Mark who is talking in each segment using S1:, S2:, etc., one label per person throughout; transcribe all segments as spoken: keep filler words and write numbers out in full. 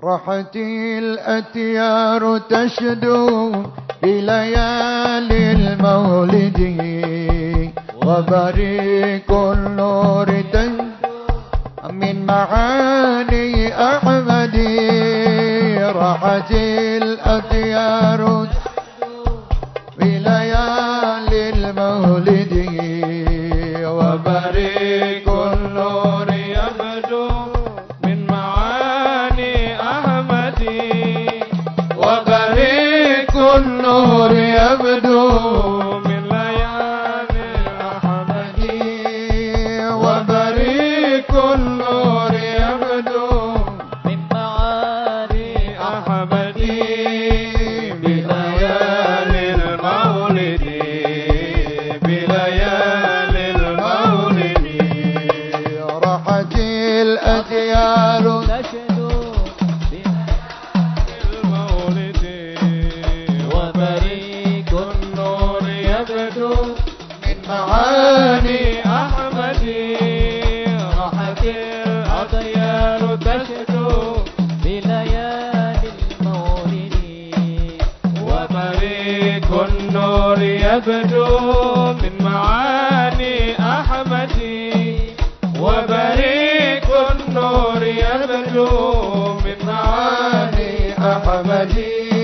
S1: راحت الأتيار تشدو بليالي المولد وبريق النور تنجو من معاني أحمد راحت الأتيار بليالي المولد وبريق النور يبدو من معاني أحمد وبريق النور يبدو من ليالي أحمد وبريق النور يبدو من معاني أحمد بليالي المولد بليالي المولد راحت الأديار تشدو المولد وبريق النور يبدو من معاني أحمد راحت الأديار تشدو بليالي المولد وبريق النور يبدو من معاني أحمد وبريق النور يبدو من معاني أحمد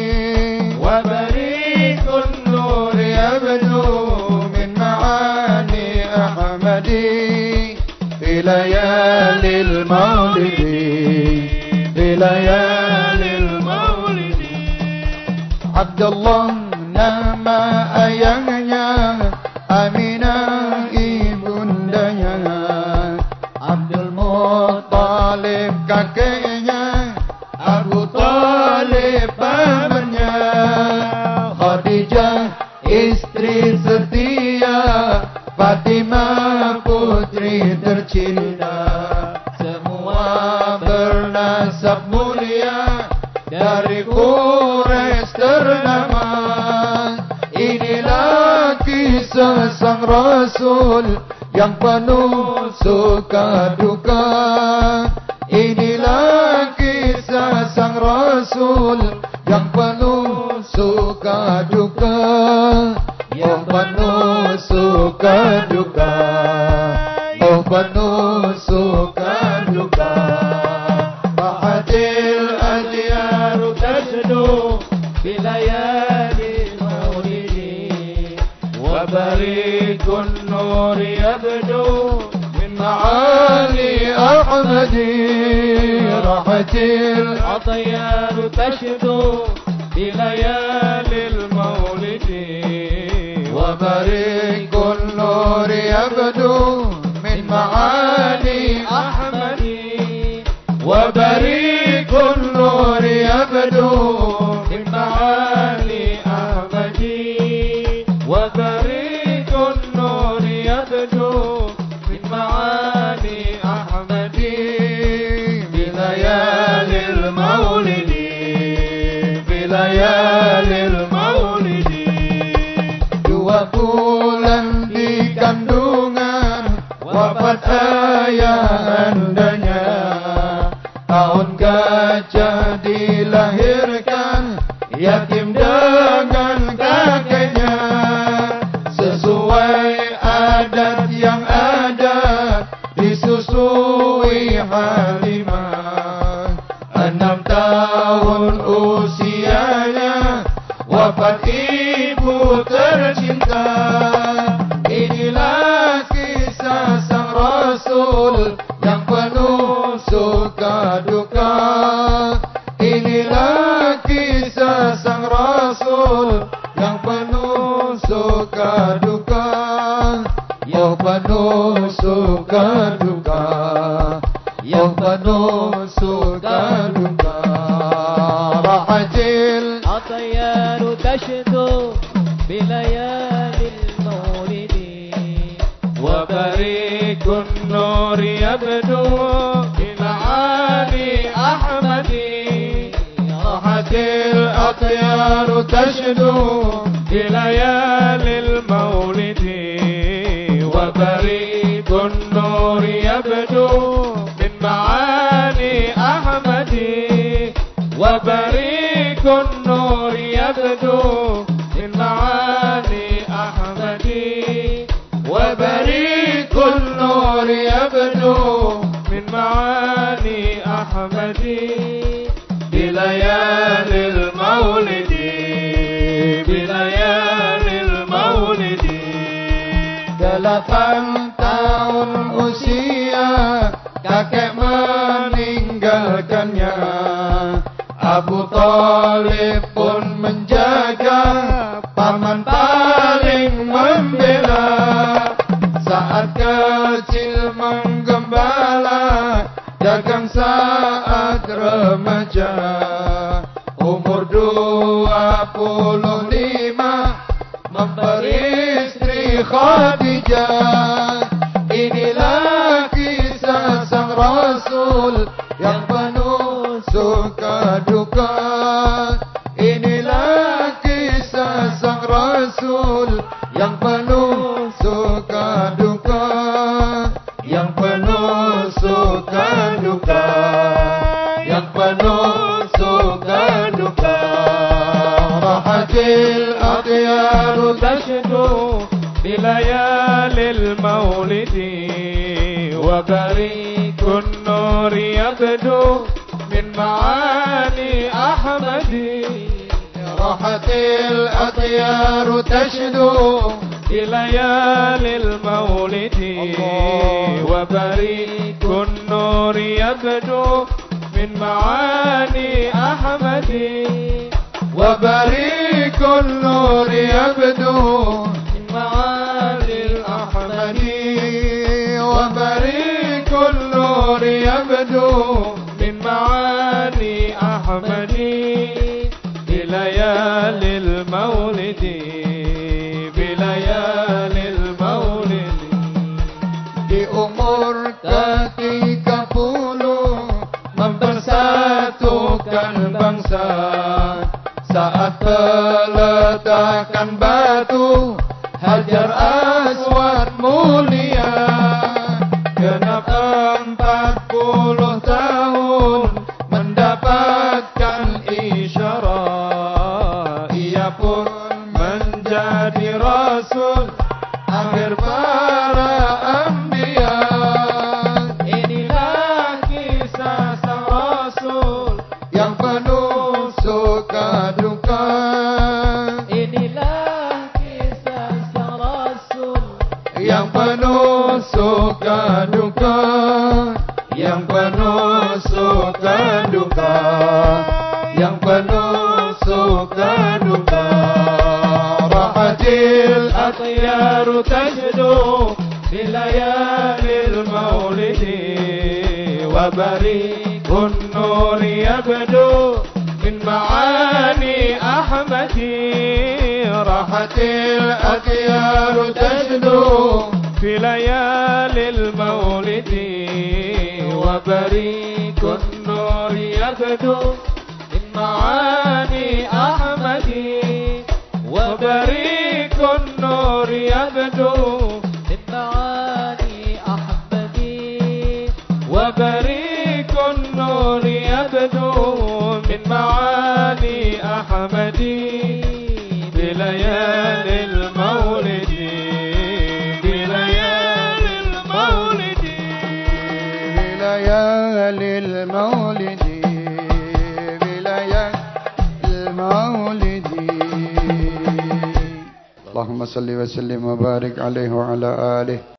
S1: وبريق النور يبدو من معاني أحمد في ليالي المولد في ليالي المولد عبد الله nama ayahnya Aminah ibundanya Abdul Muttalib kakeknya Abu Talib pamannya Khadijah istri setia Fatimah putri tercinta semua bernasab mulia dari Quraisy ternama inilah kisah sang Rasul yang penuh suka duka inilah kisah sang Rasul yang penuh suka duka yang penuh suka duka oh penuh suka duka Bahatil adyaru tasdu bilayali maulidi wa barikun nur yabdu min ma'ali ahmadi rahatil adyaru tasdu bilayali maulidi wa barikun nur yabdu min ma'ali ahmadi وبريق النور يبدو من معالي أحمدي وبريق النور يبدو من معالي أحمدي بليالي المولد بليالي المولد dua bulan di kandungan wafat ayah andanya tahun gajah dilahirkan yatim dengan kakeknya sesuai adat yang ada disusui Halimah enam tahun usianya wafat ibu tercinta inilah kisah sang Rasul yang penuh suka duka inilah kisah sang Rasul yang penuh suka duka yang penuh suka duka yang penuh suka duka rahatil atyaru tashdu bilayali al-maulidi wa barikun nur yabdu الأطيار تشدو بليالي المولد وبريق النور يبدو من معاني أحمد وبريق النور يبدو من معاني أحمدي وبريق النور يبدو من معاني أحمدي بليالي المولد بليالي المولد.
S2: Delapan tahun usia kakek meninggalkannya, Abu Thalib pun menjaga, paman paling membela. Saat kecil menggembala, dagang saat remaja, umur dua puluh lima memberi istri Khadijah. Inilah kisah sang Rasul yang penuh suka duka. Inilah kisah sang Rasul yang penuh suka duka, yang penuh suka duka, yang penuh suka duka. Rahatil akhyaru
S1: تشدو بليالي المولد وبريق النور يبدو من معاني أحمد.
S2: راحت الأطيار تشدو
S1: بليالي المولد وبريق النور يبدو من معاني أحمد
S2: وبريق النور يبدو
S1: من معاني الأحمد
S2: وبريق النور يبدو
S1: من معاني أحمد بليالي المولد بليالي المولد.
S2: Di umur ketiga puluh mempersatukan bangsa, saat peletakan batu Hajar Aswad mulia. Genap empat puluh tahun mendapatkan isyarat, ia pun menjadi Rasul akhir para anbiya.
S1: Inilah kisah sang Rasul
S2: yang penuh suka duka.
S1: Inilah kisah sang Rasul
S2: yang penuh suka duka, yang penuh suka duka, yang penuh suka duka. Rahatil
S1: أطيار تجدو بليالي المولد وبريق النور يبدو من معاني أحمد.
S2: راحت الأطيار تجدو
S1: في ليالي المولد وبريق النور يبدو من معاني أحمد وبريق النور يبدو من معاني أحمد وبريق النور يبدو من معاني أحمد بليالي المولد بليالي المولد
S2: بليالي المولد بليالي المولد. اللهم صل وسلم وبارك عليه وعلى آله